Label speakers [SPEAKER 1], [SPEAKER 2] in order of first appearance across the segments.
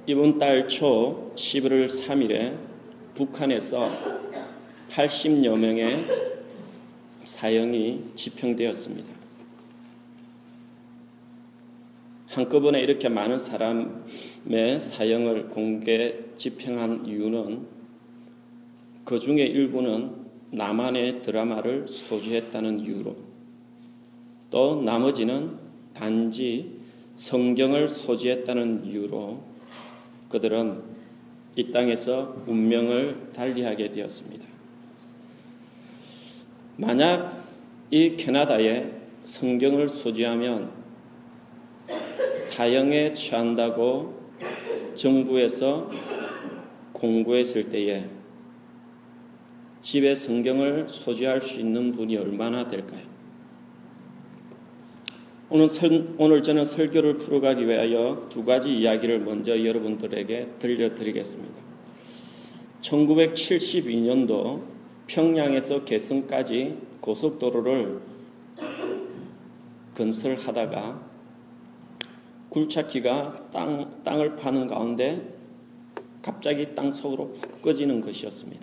[SPEAKER 1] 이번 달 초 11월 3일에 북한에서 80여 명의 사형이 집행되었습니다. 한꺼번에 이렇게 많은 사람의 사형을 공개 집행한 이유는 그 중에 일부는 남한의 드라마를 소지했다는 이유로, 또 나머지는 단지 성경을 소지했다는 이유로 그들은 이 땅에서 운명을 달리하게 되었습니다. 만약 이 캐나다에 성경을 소지하면 사형에 처한다고 정부에서 공고했을 때에 집에 성경을 소지할 수 있는 분이 얼마나 될까요? 오늘 저는 설교를 풀어가기 위하여 두 가지 이야기를 먼저 여러분들에게 들려드리겠습니다. 1972년도 평양에서 개성까지 고속도로를 건설하다가 굴착기가 땅을 파는 가운데 갑자기 땅속으로 훅 꺼지는 것이었습니다.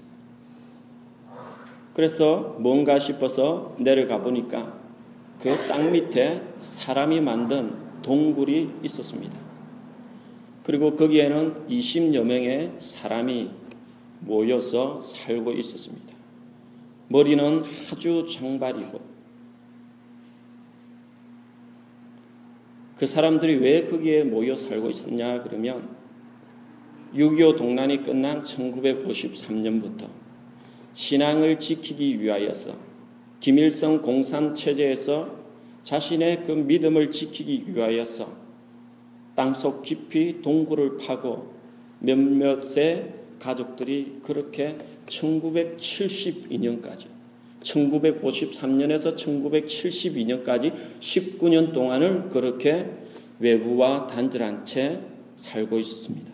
[SPEAKER 1] 그래서 뭔가 싶어서 내려가 보니까 그 땅 밑에 사람이 만든 동굴이 있었습니다. 그리고 거기에는 20여 명의 사람이 모여서 살고 있었습니다. 머리는 아주 장발이고, 그 사람들이 왜 거기에 모여 살고 있었냐 그러면 6.25 동란이 끝난 1953년부터 신앙을 지키기 위하여서 김일성 공산 체제에서 자신의 그 믿음을 지키기 위하여서 땅속 깊이 동굴을 파고 몇몇의 가족들이 그렇게 1972년까지 1953년에서 1972년까지 19년 동안을 그렇게 외부와 단절한 채 살고 있었습니다.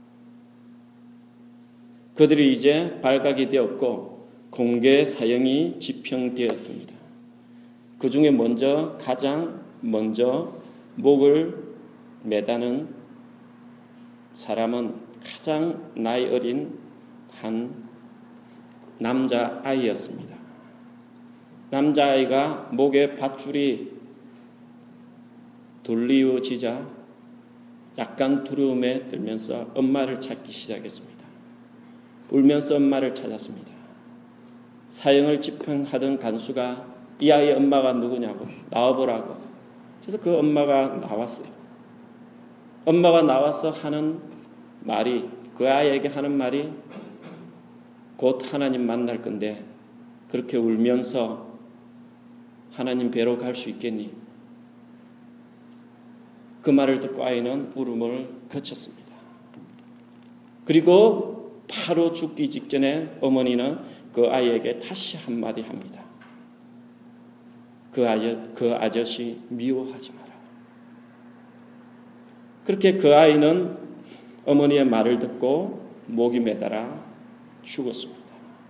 [SPEAKER 1] 그들이 이제 발각이 되었고 공개 사형이 집행되었습니다. 그 중에 가장 먼저 목을 매다는 사람은 가장 나이 어린 한 남자아이였습니다. 남자아이가 목에 밧줄이 돌리어지자 약간 두려움에 들면서 엄마를 찾기 시작했습니다. 울면서 엄마를 찾았습니다. 사형을 집행하던 간수가 이 아이의 엄마가 누구냐고 나와보라고. 그래서 그 엄마가 나왔어요. 엄마가 나와서 하는 말이, 그 아이에게 하는 말이 곧 하나님 만날 건데 그렇게 울면서 하나님 뵈러 갈 수 있겠니? 그 말을 듣고 아이는 울음을 그쳤습니다. 그리고 바로 죽기 직전에 어머니는 그 아이에게 다시 한마디 합니다. 그 아저씨 미워하지 마라. 그렇게 그 아이는 어머니의 말을 듣고 목이 매달아 죽었습니다.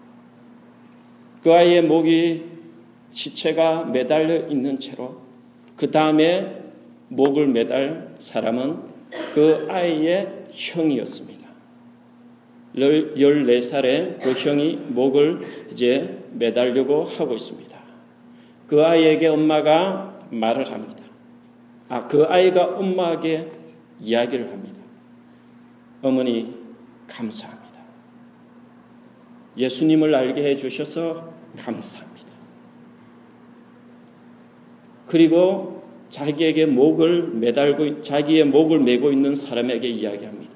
[SPEAKER 1] 그 아이의 목이 시체가 매달려 있는 채로 그 다음에 목을 매달 사람은 그 아이의 형이었습니다. 14살의 그 형이 목을 이제 매달려고 하고 있습니다. 그 아이에게 엄마가 말을 합니다. 그 아이가 엄마에게 이야기를 합니다. 어머니 감사합니다. 예수님을 알게 해주셔서 감사합니다. 그리고 자기의 목을 메고 있는 사람에게 이야기합니다.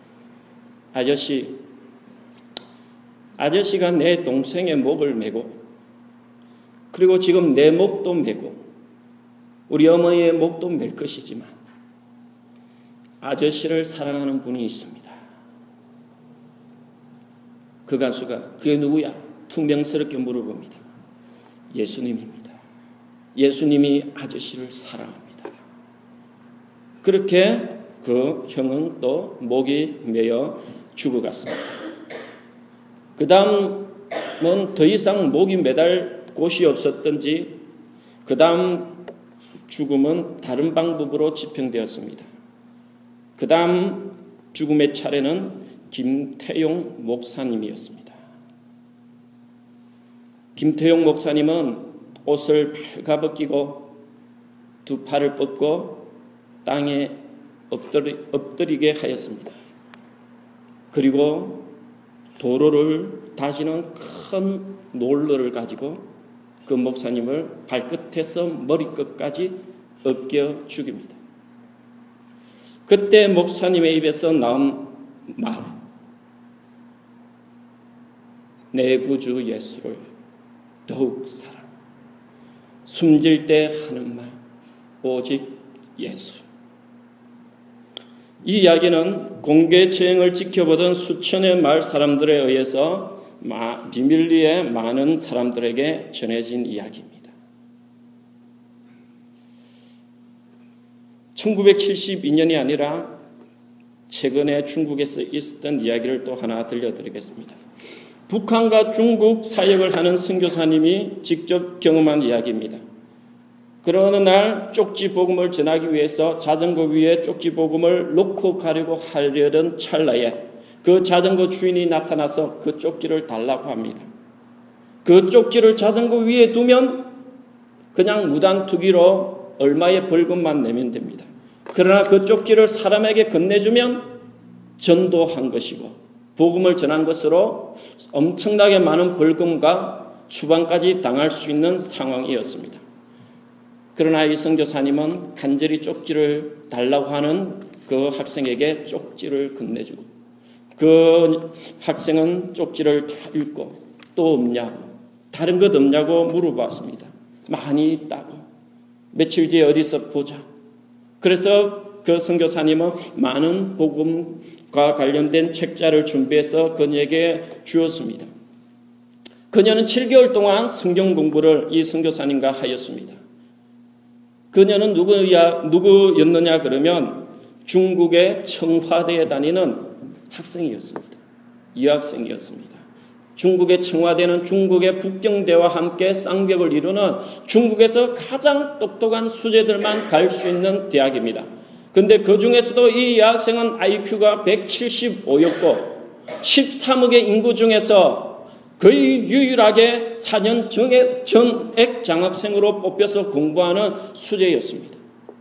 [SPEAKER 1] 아저씨가 내 동생의 목을 메고 그리고 지금 내 목도 메고 우리 어머니의 목도 맬 것이지만 아저씨를 사랑하는 분이 있습니다. 그 간수가 그게 누구야? 퉁명스럽게 물어봅니다. 예수님입니다. 예수님이 아저씨를 사랑합니다. 그렇게 그 형은 또 목이 메어 죽어갔습니다. 그 다음은 더 이상 목이 매달 곳이 없었던지 그 다음 죽음은 다른 방법으로 집행되었습니다. 그 다음 죽음의 차례는 김태용 목사님이었습니다. 김태용 목사님은 옷을 발가벗기고 두 팔을 뻗고 땅에 엎드리게 하였습니다. 그리고 도로를 다지는 큰 롤러를 가지고 그 목사님을 발끝에서 머리끝까지 엎겨 죽입니다. 그때 목사님의 입에서 나온 말, 내 구주 예수를 더욱 사랑. 숨질 때 하는 말, 오직 예수. 이 이야기는 공개체행을 지켜보던 수천의 마을 사람들에 의해서 비밀리에 많은 사람들에게 전해진 이야기입니다. 1972년이 아니라 최근에 중국에서 있었던 이야기를 또 하나 들려드리겠습니다. 북한과 중국 사역을 하는 선교사님이 직접 경험한 이야기입니다. 그러는 날 쪽지 복음을 전하기 위해서 자전거 위에 쪽지 복음을 놓고 가려고 하려던 찰나에 그 자전거 주인이 나타나서 그 쪽지를 달라고 합니다. 그 쪽지를 자전거 위에 두면 그냥 무단 투기로 얼마의 벌금만 내면 됩니다. 그러나 그 쪽지를 사람에게 건네주면 전도한 것이고 복음을 전한 것으로 엄청나게 많은 벌금과 추방까지 당할 수 있는 상황이었습니다. 그러나 이 선교사님은 간절히 쪽지를 달라고 하는 그 학생에게 쪽지를 건네주고 그 학생은 쪽지를 다 읽고 또 없냐고 다른 것 없냐고 물어봤습니다. 많이 있다고. 며칠 뒤에 어디서 보자. 그래서 그 선교사님은 많은 복음과 관련된 책자를 준비해서 그녀에게 주었습니다. 그녀는 7개월 동안 성경 공부를 이 선교사님과 하였습니다. 그녀는 누구였느냐 그러면 중국의 청화대에 다니는 학생이었습니다. 유학생이었습니다. 중국의 청화대는 중국의 북경대와 함께 쌍벽을 이루는 중국에서 가장 똑똑한 수재들만 갈 수 있는 대학입니다. 그런데 그 중에서도 이 여학생은 IQ가 175였고 13억의 인구 중에서 거의 유일하게 4년 전액 장학생으로 뽑혀서 공부하는 수재였습니다.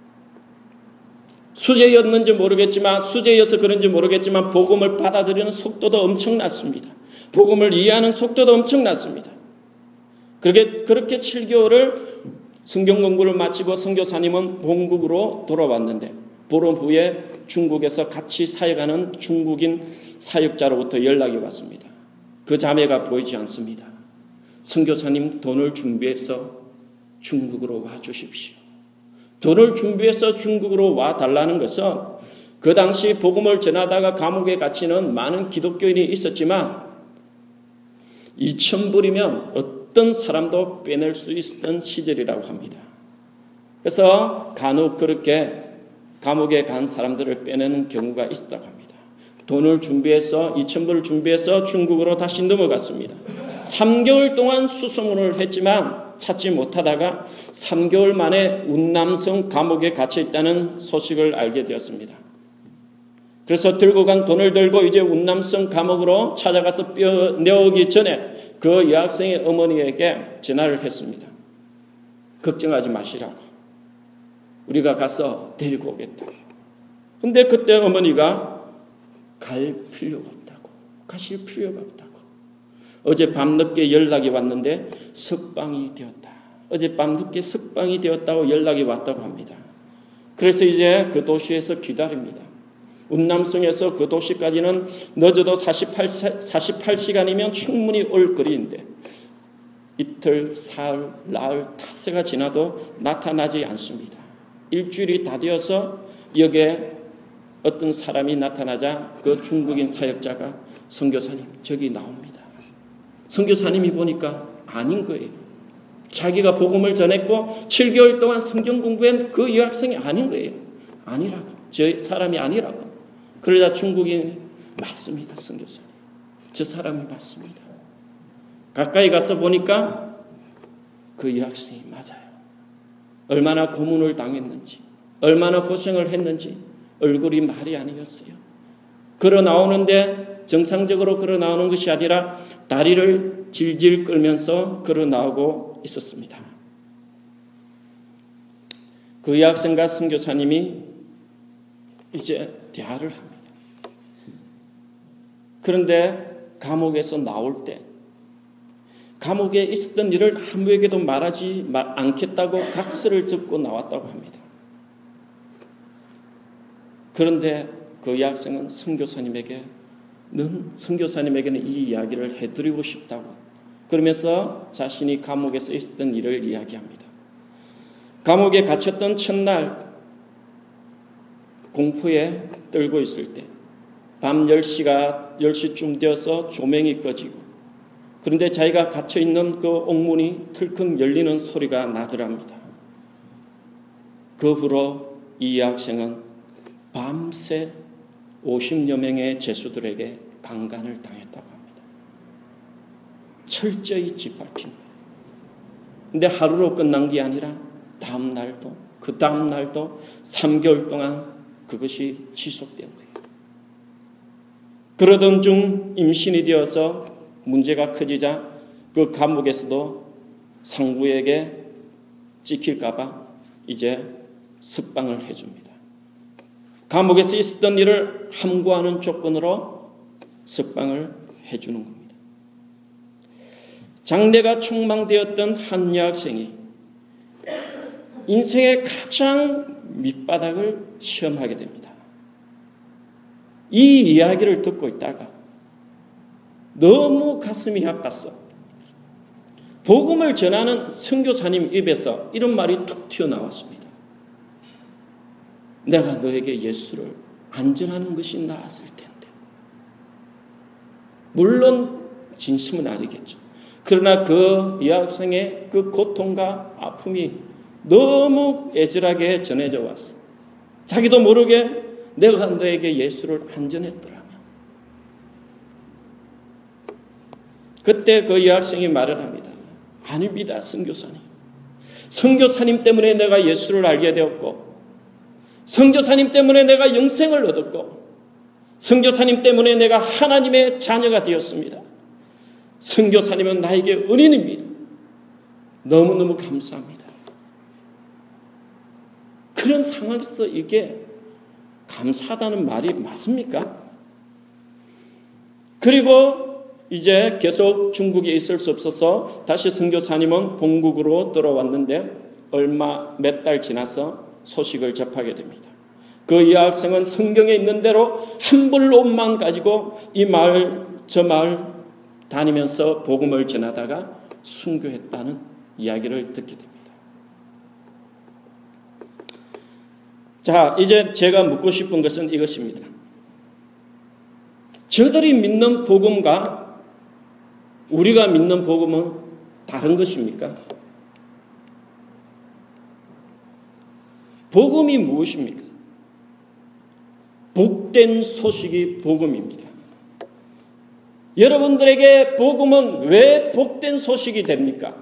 [SPEAKER 1] 수재였는지 모르겠지만 수재여서 그런지 모르겠지만 복음을 받아들이는 속도도 엄청났습니다. 복음을 이해하는 속도도 엄청났습니다. 그렇게 7개월을 성경 공부를 마치고 선교사님은 본국으로 돌아왔는데 보름 후에 중국에서 같이 사역하는 중국인 사역자로부터 연락이 왔습니다. 그 자매가 보이지 않습니다. 선교사님 돈을 준비해서 중국으로 와 주십시오. 돈을 준비해서 중국으로 와 달라는 것은 그 당시 복음을 전하다가 감옥에 갇히는 많은 기독교인이 있었지만 2,000불이면 어떤 사람도 빼낼 수 있었던 시절이라고 합니다. 그래서 간혹 그렇게 감옥에 간 사람들을 빼내는 경우가 있었다고 합니다. 돈을 준비해서 2,000불을 준비해서 중국으로 다시 넘어갔습니다. 3개월 동안 수소문을 했지만 찾지 못하다가 3개월 만에 운남성 감옥에 갇혀 있다는 소식을 알게 되었습니다. 그래서 들고 간 돈을 들고 이제 운남성 감옥으로 찾아가서 떼어내오기 전에 그 여학생의 어머니에게 전화를 했습니다. 걱정하지 마시라고. 우리가 가서 데리고 오겠다고. 근데 그때 어머니가 갈 필요가 없다고. 가실 필요가 없다고. 어제 밤늦게 연락이 왔는데 석방이 되었다. 어제 밤늦게 석방이 되었다고 연락이 왔다고 합니다. 그래서 이제 그 도시에서 기다립니다. 운남성에서 그 도시까지는 늦어도 48시간이면 충분히 올 거리인데 이틀, 사흘, 나흘, 탓세가 지나도 나타나지 않습니다. 일주일이 다 되어서 여기에 어떤 사람이 나타나자 그 중국인 사역자가 선교사님 저기 나옵니다. 선교사님이 보니까 아닌 거예요. 자기가 복음을 전했고 7개월 동안 성경 공부한 그 여학생이 아닌 거예요. 아니라고. 저 사람이 아니라고. 그러자 중국인이 맞습니다. 선교사님. 저 사람이 맞습니다. 가까이 가서 보니까 그 여학생이 맞아요. 얼마나 고문을 당했는지 얼마나 고생을 했는지 얼굴이 말이 아니었어요. 걸어 나오는데 정상적으로 걸어 나오는 것이 아니라 다리를 질질 끌면서 걸어 나오고 있었습니다. 그 여학생과 선교사님이 이제 대화를 합니다. 그런데 감옥에서 나올 때 감옥에 있었던 일을 아무에게도 말하지 않겠다고 각서를 적고 나왔다고 합니다. 그런데 그 여학생은 선교사님에게는 이 이야기를 해드리고 싶다고 그러면서 자신이 감옥에서 있었던 일을 이야기합니다. 감옥에 갇혔던 첫날 공포에 떨고 있을 때 밤 10시쯤 되어서 조명이 꺼지고 그런데 자기가 갇혀있는 그 옥문이 틀컥 열리는 소리가 나더랍니다. 그 후로 이 여학생은 밤새 50여 명의 죄수들에게 강간을 당했다고 합니다. 철저히 짓밟힌 거예요. 근데 하루로 끝난 게 아니라 다음 날도 그 다음 날도 3개월 동안 그것이 지속된 거예요. 그러던 중 임신이 되어서 문제가 커지자 그 감옥에서도 상부에게 찍힐까봐 이제 석방을 해줍니다. 감옥에서 있었던 일을 함구하는 조건으로 석방을 해주는 겁니다. 장래가 촉망되었던 한 여학생이 인생의 가장 밑바닥을 시험하게 됩니다. 이 이야기를 듣고 있다가 너무 가슴이 아팠어. 복음을 전하는 선교사님 입에서 이런 말이 툭 튀어나왔습니다. 내가 너에게 예수를 안 전하는 것이 나았을 텐데. 물론 진심은 아니겠죠. 그러나 그 여학생의 그 고통과 아픔이 너무 애절하게 전해져 왔어. 자기도 모르게 내가 너에게 예수를 안 전했더라면. 그때 그 여학생이 말을 합니다. 아닙니다, 선교사님. 선교사님 때문에 내가 예수를 알게 되었고 선교사님 때문에 내가 영생을 얻었고 선교사님 때문에 내가 하나님의 자녀가 되었습니다. 선교사님은 나에게 은인입니다. 너무너무 감사합니다. 그런 상황에서 이게 감사하다는 말이 맞습니까? 그리고 이제 계속 중국에 있을 수 없어서 다시 선교사님은 본국으로 돌아왔는데 몇 달 지나서 소식을 접하게 됩니다. 그 여학생은 성경에 있는 대로 한 벌 옷만 가지고 이 마을 저 마을 다니면서 복음을 전하다가 순교했다는 이야기를 듣게 됩니다. 자, 이제 제가 묻고 싶은 것은 이것입니다. 저들이 믿는 복음과 우리가 믿는 복음은 다른 것입니까? 복음이 무엇입니까? 복된 소식이 복음입니다. 여러분들에게 복음은 왜 복된 소식이 됩니까?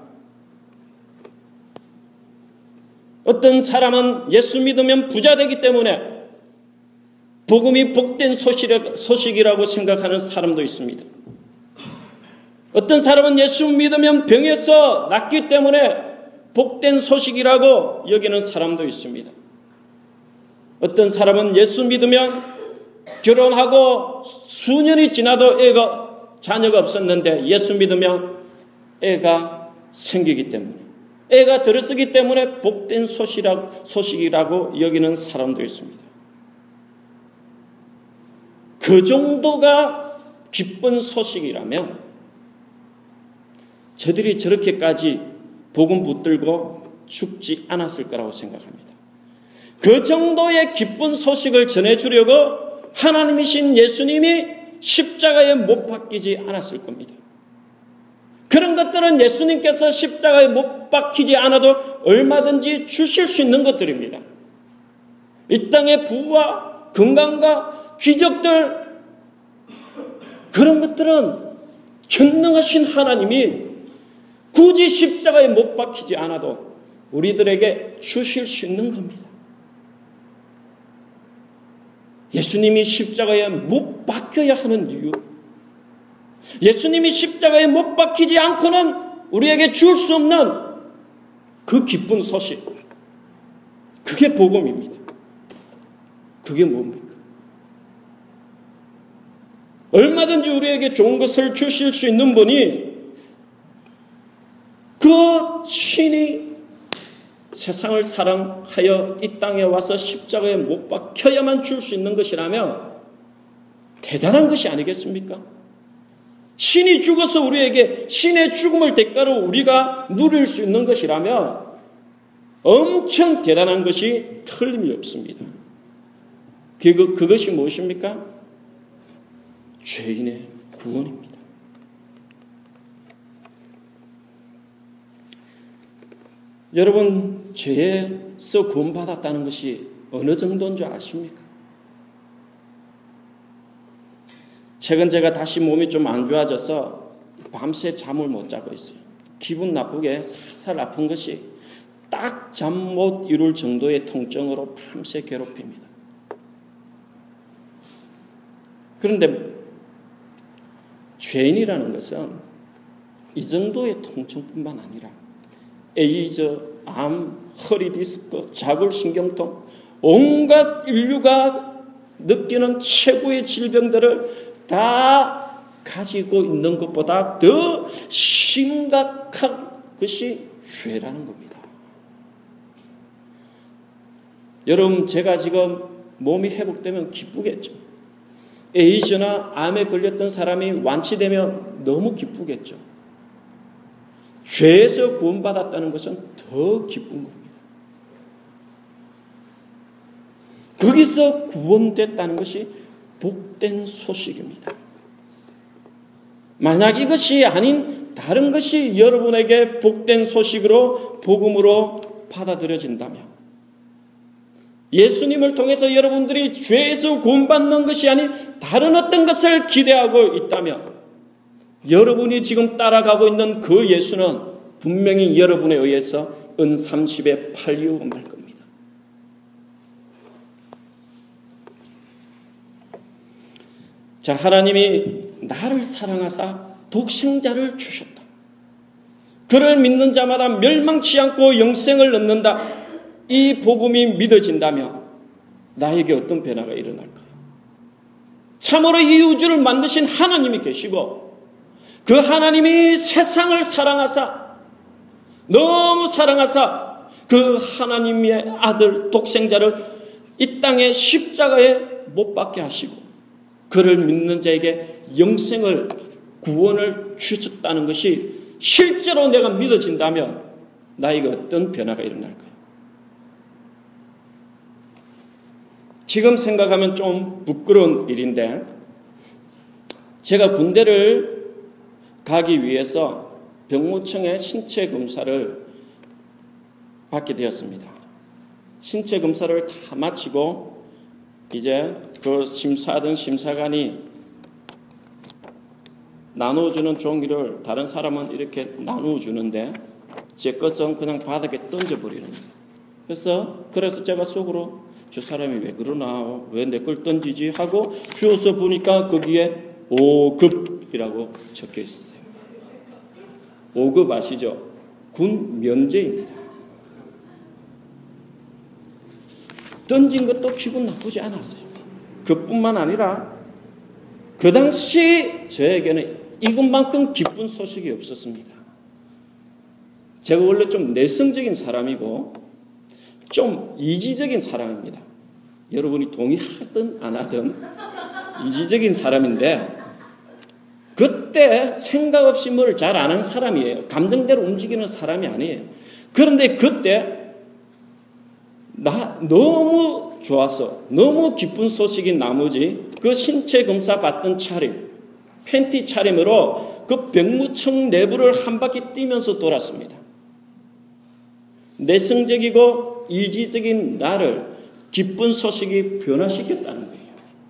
[SPEAKER 1] 어떤 사람은 예수 믿으면 부자 되기 때문에 복음이 복된 소식이라고 생각하는 사람도 있습니다. 어떤 사람은 예수 믿으면 병에서 낫기 때문에 복된 소식이라고 여기는 사람도 있습니다. 어떤 사람은 예수 믿으면 결혼하고 수년이 지나도 자녀가 없었는데 예수 믿으면 애가 생기기 때문에 애가 들어서기 때문에 복된 소식이라고 여기는 사람도 있습니다. 그 정도가 기쁜 소식이라면 저들이 저렇게까지 복음 붙들고 죽지 않았을 거라고 생각합니다. 그 정도의 기쁜 소식을 전해주려고 하나님이신 예수님이 십자가에 못 박히지 않았을 겁니다. 그런 것들은 예수님께서 십자가에 못 박히지 않아도 얼마든지 주실 수 있는 것들입니다. 이 땅의 부와 건강과 기적들, 그런 것들은 전능하신 하나님이 굳이 십자가에 못 박히지 않아도 우리들에게 주실 수 있는 겁니다. 예수님이 십자가에 못 박혀야 하는 이유, 예수님이 십자가에 못 박히지 않고는 우리에게 줄 수 없는 그 기쁜 소식, 그게 복음입니다. 그게 뭡니까? 얼마든지 우리에게 좋은 것을 주실 수 있는 분이 그 신이 세상을 사랑하여 이 땅에 와서 십자가에 못 박혀야만 줄 수 있는 것이라면 대단한 것이 아니겠습니까? 신이 죽어서 우리에게 신의 죽음을 대가로 우리가 누릴 수 있는 것이라면 엄청 대단한 것이 틀림이 없습니다. 그것이 무엇입니까? 죄인의 구원입니다. 여러분, 죄에서 구원받았다는 것이 어느 정도인 줄 아십니까? 최근 제가 다시 몸이 좀 안 좋아져서 밤새 잠을 못 자고 있어요. 기분 나쁘게 살살 아픈 것이 딱 잠 못 이룰 정도의 통증으로 밤새 괴롭힙니다. 그런데 죄인이라는 것은 이 정도의 통증뿐만 아니라 에이즈, 암, 허리 디스크, 자골신경통, 온갖 인류가 느끼는 최고의 질병들을 다 가지고 있는 것보다 더 심각한 것이 죄라는 겁니다. 여러분, 제가 지금 몸이 회복되면 기쁘겠죠. 에이즈나 암에 걸렸던 사람이 완치되면 너무 기쁘겠죠. 죄에서 구원받았다는 것은 더 기쁜 겁니다. 거기서 구원됐다는 것이 복된 소식입니다. 만약 이것이 아닌 다른 것이 여러분에게 복된 소식으로 복음으로 받아들여진다면, 예수님을 통해서 여러분들이 죄에서 구원받는 것이 아닌 다른 어떤 것을 기대하고 있다면, 여러분이 지금 따라가고 있는 그 예수는 분명히 여러분에 의해서 은30에 팔리고 말 겁니다. 자, 하나님이 나를 사랑하사 독생자를 주셨다. 그를 믿는 자마다 멸망치 않고 영생을 얻는다. 이 복음이 믿어진다면 나에게 어떤 변화가 일어날까요? 참으로 이 우주를 만드신 하나님이 계시고 그 하나님이 세상을 사랑하사, 너무 사랑하사 그 하나님의 아들 독생자를 이 땅의 십자가에 못 박게 하시고 그를 믿는 자에게 영생을, 구원을 주셨다는 것이 실제로 내가 믿어진다면 나에게 어떤 변화가 일어날까요? 지금 생각하면 좀 부끄러운 일인데, 제가 군대를 가기 위해서 병무청의 신체 검사를 받게 되었습니다. 신체 검사를 다 마치고 이제 그 심사하던 심사관이 나누어주는 종이를 다른 사람은 이렇게 나누어주는데 제 것은 그냥 바닥에 던져버리는 거예요. 그래서 제가 속으로 저 사람이 왜 그러나, 왜 내 걸 던지지 하고 주워서 보니까 거기에 5급이라고 적혀 있었어요. 5급 아시죠? 군 면제입니다. 던진 것도 기분 나쁘지 않았어요. 그뿐만 아니라 그 당시 저에게는 이것만큼 기쁜 소식이 없었습니다. 제가 원래 좀 내성적인 사람이고 좀 이지적인 사람입니다. 여러분이 동의하든 안 하든 이지적인 사람인데 그때 생각 없이 뭘 잘 아는 사람이에요. 감정대로 움직이는 사람이 아니에요. 그런데 그때 너무 좋아서 너무 기쁜 소식인 나머지 그 신체 검사 받던 차림, 팬티 차림으로 그 병무청 내부를 한 바퀴 뛰면서 돌았습니다. 내성적이고 이지적인 나를 기쁜 소식이 변화시켰다는 거예요.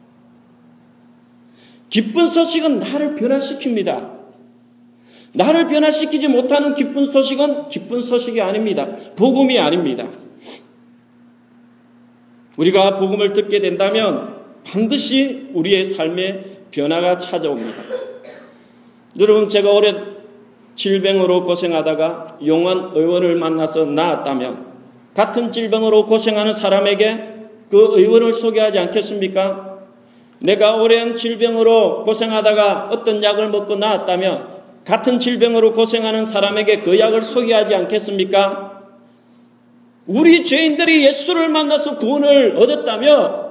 [SPEAKER 1] 기쁜 소식은 나를 변화시킵니다. 나를 변화시키지 못하는 기쁜 소식은 기쁜 소식이 아닙니다. 복음이 아닙니다. 우리가 복음을 듣게 된다면 반드시 우리의 삶에 변화가 찾아옵니다. 여러분, 제가 올해 질병으로 고생하다가 용한 의원을 만나서 나았다면 같은 질병으로 고생하는 사람에게 그 의원을 소개하지 않겠습니까? 내가 오랜 질병으로 고생하다가 어떤 약을 먹고 나았다면 같은 질병으로 고생하는 사람에게 그 약을 소개하지 않겠습니까? 우리 죄인들이 예수를 만나서 구원을 얻었다면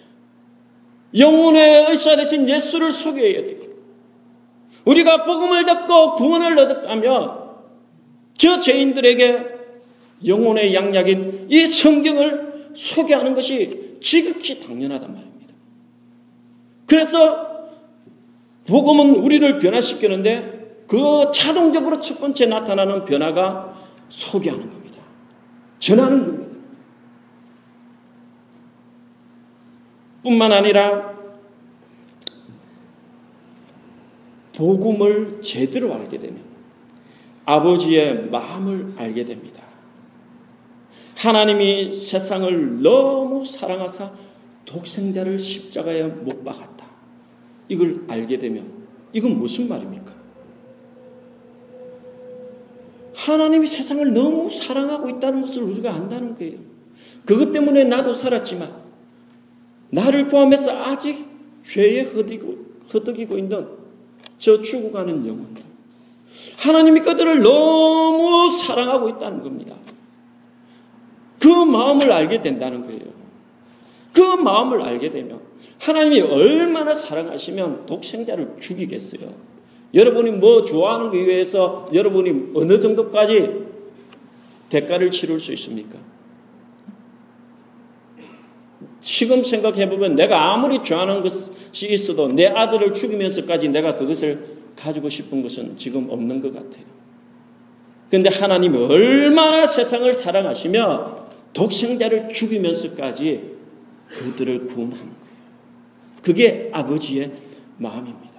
[SPEAKER 1] 영혼의 의사 되신 예수를 소개해야 돼요. 우리가 복음을 듣고 구원을 얻었다면 저 죄인들에게 영혼의 양약인 이 성경을 소개하는 것이 지극히 당연하단 말입니다. 그래서 복음은 우리를 변화시키는데 그 자동적으로 첫 번째 나타나는 변화가 소개하는 겁니다. 전하는 겁니다. 뿐만 아니라 복음을 제대로 알게 되면 아버지의 마음을 알게 됩니다. 하나님이 세상을 너무 사랑하사 독생자를 십자가에 못 박았다. 이걸 알게 되면 이건 무슨 말입니까? 하나님이 세상을 너무 사랑하고 있다는 것을 우리가 안다는 거예요. 그것 때문에 나도 살았지만 나를 포함해서 아직 죄에 허덕이고 있는 저 죽어가는 영혼들, 하나님이 그들을 너무 사랑하고 있다는 겁니다. 그 마음을 알게 된다는 거예요. 그 마음을 알게 되면 하나님이 얼마나 사랑하시면 독생자를 죽이겠어요. 여러분이 뭐 좋아하는 거에 의해서 여러분이 어느 정도까지 대가를 치를 수 있습니까? 지금 생각해보면 내가 아무리 좋아하는 것이 있어도 내 아들을 죽이면서까지 내가 그것을 가지고 싶은 것은 지금 없는 것 같아요. 그런데 하나님이 얼마나 세상을 사랑하시며 독생자를 죽이면서까지 그들을 구원하는 거예요. 그게 아버지의 마음입니다.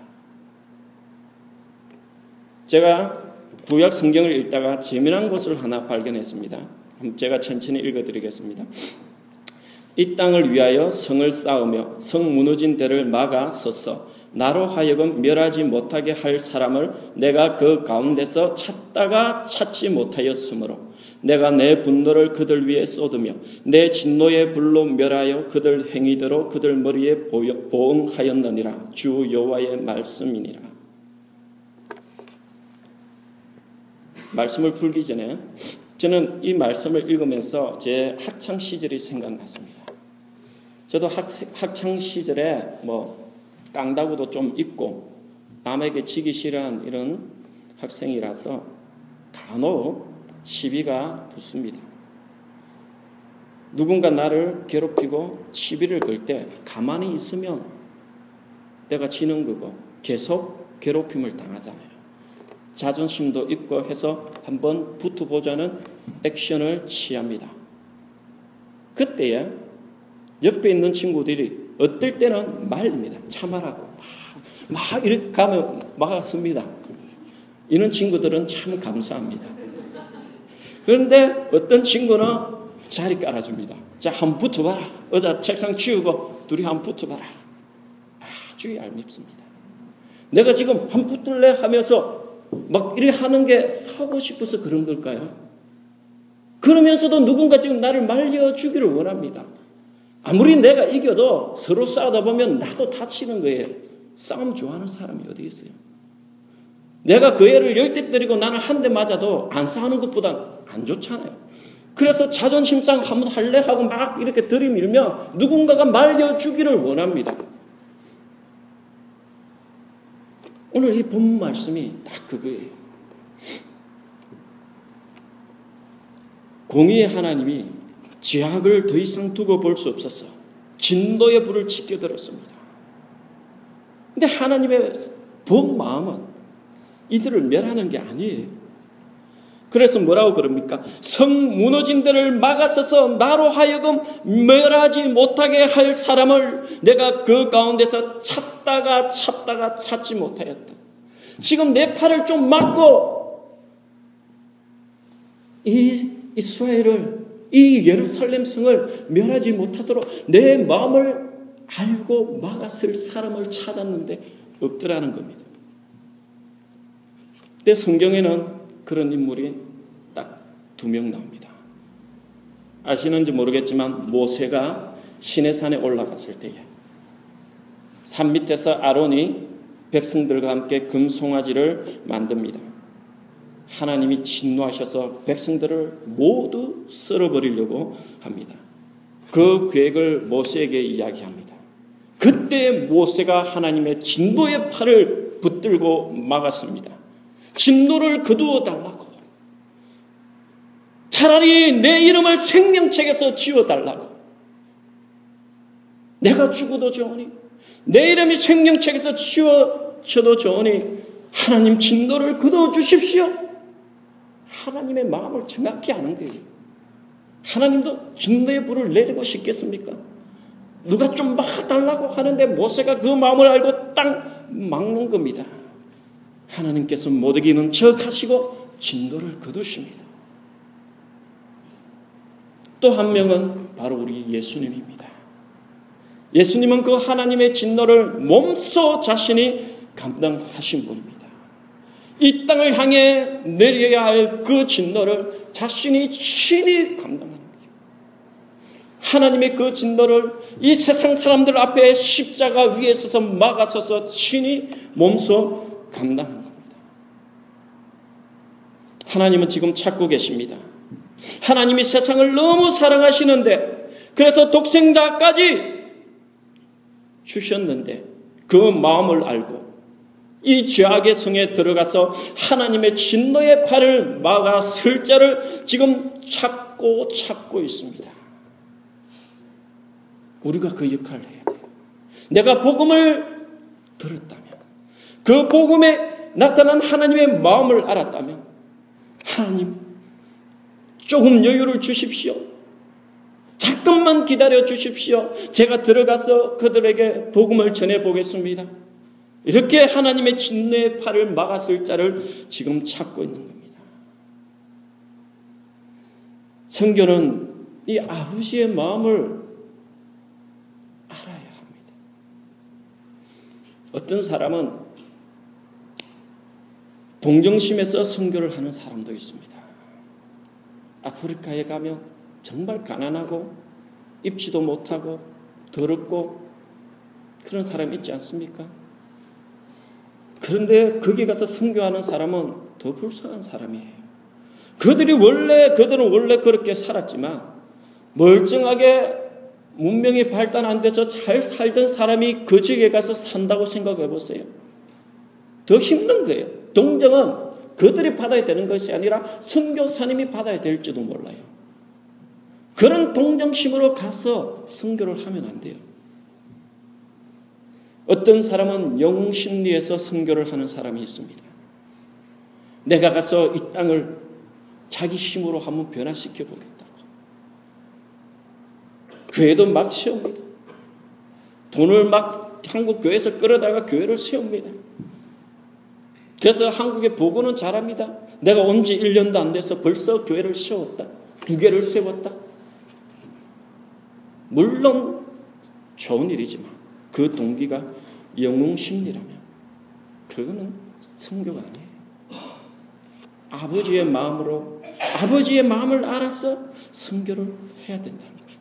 [SPEAKER 1] 제가 구약 성경을 읽다가 재미난 것을 하나 발견했습니다. 제가 천천히 읽어드리겠습니다. 이 땅을 위하여 성을 쌓으며 성 무너진 데를 막아 섰어. 나로 하여금 멸하지 못하게 할 사람을 내가 그 가운데서 찾다가 찾지 못하였으므로 내가 내 분노를 그들 위에 쏟으며 내 진노의 불로 멸하여 그들 행위대로 그들 머리에 보응하였느니라. 주 여호와의 말씀이니라. 말씀을 풀기 전에 저는 이 말씀을 읽으면서 제 학창 시절이 생각났습니다. 저도 학창 시절에 깡다구도 좀 있고 남에게 지기 싫어하는 이런 학생이라서 간혹 시비가 붙습니다. 누군가 나를 괴롭히고 시비를 걸 때 가만히 있으면 내가 지는 거고 계속 괴롭힘을 당하잖아요. 자존심도 있고 해서 한번 붙어보자는 액션을 취합니다. 그때에 옆에 있는 친구들이 어떨 때는 말립니다. 참아라고. 막 이렇게 가면 막았습니다. 이런 친구들은 참 감사합니다. 그런데 어떤 친구는 자리 깔아줍니다. 자, 한번 붙어봐라. 의자 책상 치우고 둘이 한번 붙어봐라. 아주 얄밉습니다. 내가 지금 한번 붙을래 하면서 막 이렇게 하는 게 사고 싶어서 그런 걸까요? 그러면서도 누군가 지금 나를 말려주기를 원합니다. 아무리 내가 이겨도 서로 싸우다 보면 나도 다치는 거예요. 싸움 좋아하는 사람이 어디 있어요? 내가 그 애를 10대 때리고 나는 한 대 맞아도 안 싸우는 것보단 안 좋잖아요. 그래서 자존심 싸움 한번 할래? 하고 막 이렇게 들이밀면 누군가가 말려주기를 원합니다. 오늘 이 본문 말씀이 딱 그거예요. 공의의 하나님이 죄악을 더 이상 두고 볼 수 없어서 진노의 불을 지켜들었습니다. 근데 하나님의 본 마음은 이들을 멸하는 게 아니에요. 그래서 뭐라고 그럽니까? 성 무너진 데를 막아서서 나로 하여금 멸하지 못하게 할 사람을 내가 그 가운데서 찾다가 찾지 못하였다. 지금 내 팔을 좀 막고 이 이스라엘을, 이 예루살렘 성을 멸하지 못하도록 내 마음을 알고 막았을 사람을 찾았는데 없더라는 겁니다. 근데 성경에는 그런 인물이 딱 2명 나옵니다. 아시는지 모르겠지만 모세가 시내산에 올라갔을 때에 산 밑에서 아론이 백성들과 함께 금송아지를 만듭니다. 하나님이 진노하셔서 백성들을 모두 썰어버리려고 합니다. 그 계획을 모세에게 이야기합니다. 그때 모세가 하나님의 진노의 팔을 붙들고 막았습니다. 진노를 거두어 달라고. 차라리 내 이름을 생명책에서 지워달라고. 내가 죽어도 좋으니, 내 이름이 생명책에서 지워져도 좋으니 하나님 진노를 거두어 주십시오. 하나님의 마음을 정확히 아는 거예요. 하나님도 진노의 불을 내리고 싶겠습니까? 누가 좀 막아달라고 하는데 모세가 그 마음을 알고 딱 막는 겁니다. 하나님께서 못 이기는 척 하시고 진노를 거두십니다. 또 한 명은 바로 우리 예수님입니다. 예수님은 그 하나님의 진노를 몸소 자신이 감당하신 분입니다. 이 땅을 향해 내려야 할 그 진노를 자신이 친히 감당합니다. 하나님의 그 진노를 이 세상 사람들 앞에 십자가 위에 서서 막아서서 친히 몸소 감당한 겁니다. 하나님은 지금 찾고 계십니다. 하나님이 세상을 너무 사랑하시는데 그래서 독생자까지 주셨는데 그 마음을 알고 이 죄악의 성에 들어가서 하나님의 진노의 팔을 막아 설 자를 지금 찾고 있습니다. 우리가 그 역할을 해야 돼요. 내가 복음을 들었다면, 그 복음에 나타난 하나님의 마음을 알았다면, 하나님 조금 여유를 주십시오. 잠깐만 기다려 주십시오. 제가 들어가서 그들에게 복음을 전해 보겠습니다. 이렇게 하나님의 진노의 팔을 막았을 자를 지금 찾고 있는 겁니다. 성경은 이 아버지의 마음을 알아야 합니다. 어떤 사람은 동정심에서 선교를 하는 사람도 있습니다. 아프리카에 가면 정말 가난하고 입지도 못하고 더럽고 그런 사람 있지 않습니까? 그런데 거기 가서 선교하는 사람은 더 불쌍한 사람이에요. 그들은 원래 그렇게 살았지만 멀쩡하게 문명이 발달 안 돼서 잘 살던 사람이 그 지역에 가서 산다고 생각해 보세요. 더 힘든 거예요. 동정은 그들이 받아야 되는 것이 아니라 선교사님이 받아야 될지도 몰라요. 그런 동정심으로 가서 선교를 하면 안 돼요. 어떤 사람은 영심리에서 선교를 하는 사람이 있습니다. 내가 가서 이 땅을 자기 힘으로 한번 변화시켜 보겠다고. 교회도 막 세웁니다. 돈을 막 한국 교회에서 끌어다가 교회를 세웁니다. 그래서 한국의 보고는 잘합니다. 내가 온 지 1년도 안 돼서 벌써 교회를 세웠다. 2개를 세웠다. 물론 좋은 일이지만 그 동기가 영웅심리라면 그거는 선교가 아니에요. 아버지의 마음으로 아버지의 마음을 알아서 선교를 해야 된다는 거예요.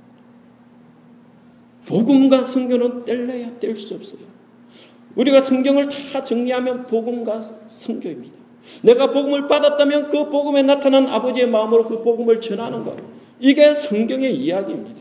[SPEAKER 1] 복음과 선교는 뗄래야 뗄 수 없어요. 우리가 성경을 다 정리하면 복음과 선교입니다. 내가 복음을 받았다면 그 복음에 나타난 아버지의 마음으로 그 복음을 전하는 것. 이게 성경의 이야기입니다.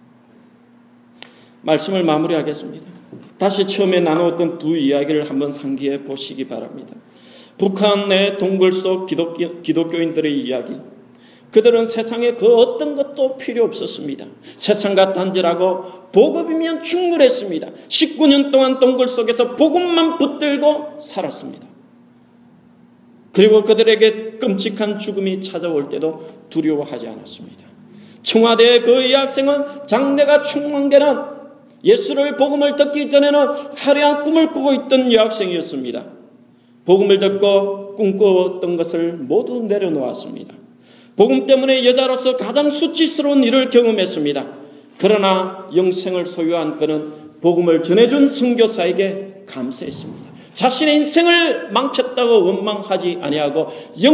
[SPEAKER 1] 말씀을 마무리하겠습니다. 다시 처음에 나누었던 두 이야기를 한번 상기해 보시기 바랍니다. 북한의 동굴 속 기독교인들의 이야기. 그들은 세상에 그 어떤 것도 필요 없었습니다. 세상과 단절하고 복음이면 충분했습니다. 19년 동안 동굴 속에서 복음만 붙들고 살았습니다. 그리고 그들에게 끔찍한 죽음이 찾아올 때도 두려워하지 않았습니다. 청와대의 그 여학생은 장래가 충만되는 예수를 복음을 듣기 전에는 화려한 꿈을 꾸고 있던 여학생이었습니다. 복음을 듣고 꿈꿔왔던 것을 모두 내려놓았습니다. 복음 때문에 여자로서 가장 수치스러운 일을 경험했습니다. 그러나 영생을 소유한 그는 복음을 전해준 선교사에게 감사했습니다. 자신의 인생을 망쳤다고 원망하지 아니하고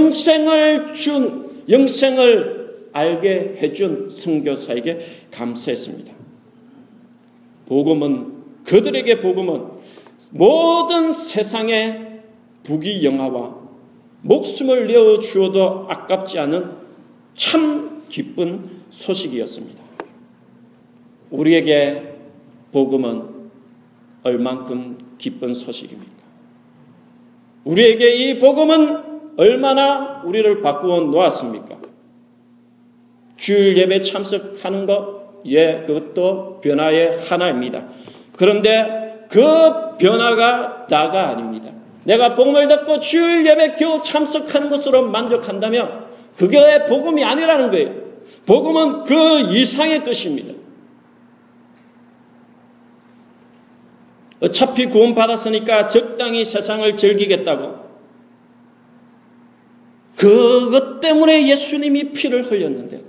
[SPEAKER 1] 영생을 알게 해준 선교사에게 감사했습니다. 그들에게 복음은 모든 세상의 부귀영화와 목숨을 내어 주어도 아깝지 않은 참 기쁜 소식이었습니다. 우리에게 복음은 얼만큼 기쁜 소식입니까? 우리에게 이 복음은 얼마나 우리를 바꾸어 놓았습니까? 주일 예배 참석하는 것, 그것도 변화의 하나입니다. 그런데 그 변화가 다가 아닙니다. 내가 복음을 듣고 주일 예배 겨우 참석하는 것으로 만족한다면 그게 복음이 아니라는 거예요. 복음은 그 이상의 것입니다. 어차피 구원받았으니까 적당히 세상을 즐기겠다고. 그것 때문에 예수님이 피를 흘렸는데,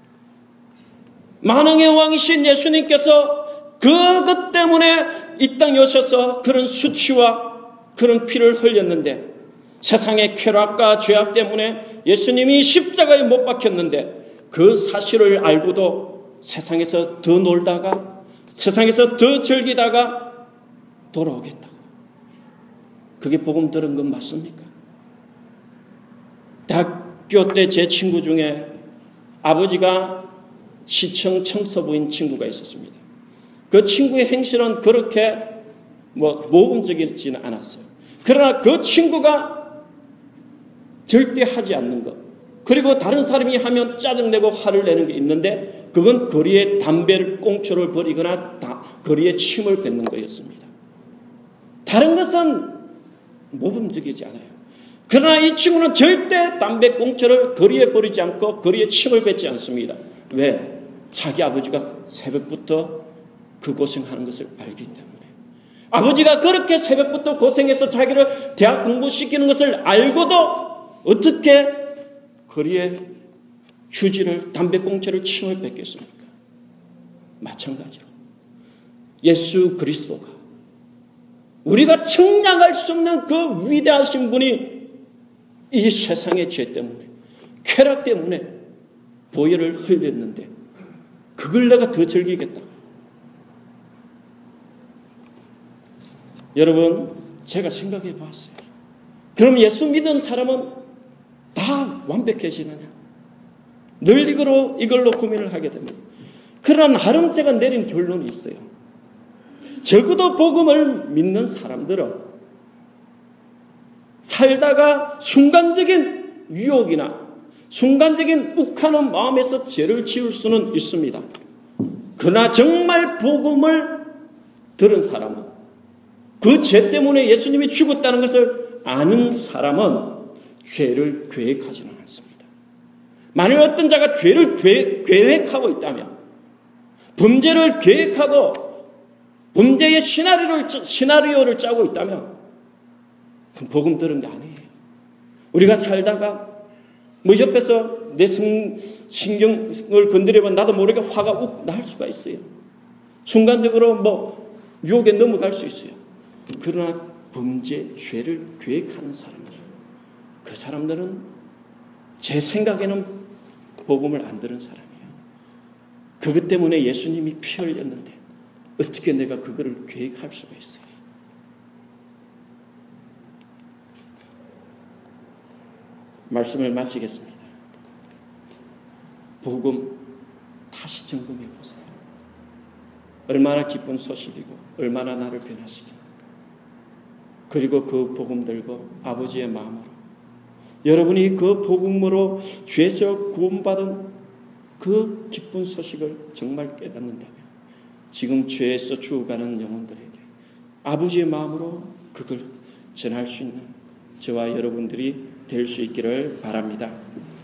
[SPEAKER 1] 만왕의 왕이신 예수님께서 그것 때문에 이 땅에 오셔서 그런 수치와 그런 피를 흘렸는데, 세상의 쾌락과 죄악 때문에 예수님이 십자가에 못 박혔는데 그 사실을 알고도 세상에서 더 놀다가, 세상에서 더 즐기다가 돌아오겠다고. 그게 복음 들은 건 맞습니까? 대학교 때 제 친구 중에 아버지가 시청 청소부인 친구가 있었습니다. 그 친구의 행실은 그렇게 모범적이지는 않았어요. 그러나 그 친구가 절대 하지 않는 것, 그리고 다른 사람이 하면 짜증내고 화를 내는 게 있는데 그건 거리에 담배를 꽁초를 버리거나 거리에 침을 뱉는 거였습니다. 다른 것은 모범적이지 않아요. 그러나 이 친구는 절대 담배 꽁초를 거리에 버리지 않고 거리에 침을 뱉지 않습니다. 왜? 자기 아버지가 새벽부터 그 고생하는 것을 알기 때문에. 아버지가 그렇게 새벽부터 고생해서 자기를 대학 공부시키는 것을 알고도 어떻게 거리에 휴지를, 담배 꽁초를 침을 뱉겠습니까? 마찬가지로 예수 그리스도가, 우리가 측량할 수 없는 그 위대하신 분이 이 세상의 죄 때문에, 쾌락 때문에 보혈을 흘렸는데 그걸 내가 더 즐기겠다. 여러분, 제가 생각해 봤어요. 그럼 예수 믿는 사람은 다 완벽해지느냐? 늘 이걸로 고민을 하게 됩니다. 그러나 나름 제가 내린 결론이 있어요. 적어도 복음을 믿는 사람들은 살다가 순간적인 유혹이나 순간적인 욱하는 마음에서 죄를 지을 수는 있습니다. 그러나 정말 복음을 들은 사람은, 그 죄 때문에 예수님이 죽었다는 것을 아는 사람은 죄를 계획하지는 않습니다. 만일 어떤 자가 죄를 계획하고 있다면, 범죄를 계획하고 범죄의 시나리오를 짜고 있다면 그건 복음 들은 게 아니에요. 우리가 살다가 옆에서 내 신경을 건드리면 나도 모르게 화가 욱 날 수가 있어요. 순간적으로 유혹에 넘어갈 수 있어요. 그러나 범죄, 죄를 계획하는 사람들, 그 사람들은 제 생각에는 복음을 안 들은 사람이에요. 그것 때문에 예수님이 피 흘렸는데 어떻게 내가 그거를 계획할 수가 있어요? 말씀을 마치겠습니다. 복음 다시 점검해 보세요. 얼마나 기쁜 소식이고 얼마나 나를 변화시키는가. 그리고 그 복음 들고 아버지의 마음으로, 여러분이 그 복음으로 죄에서 구원받은 그 기쁜 소식을 정말 깨닫는다면 지금 죄에서 죽어가는 영혼들에게 아버지의 마음으로 그걸 전할 수 있는 저와 여러분들이 될 수 있기를 바랍니다.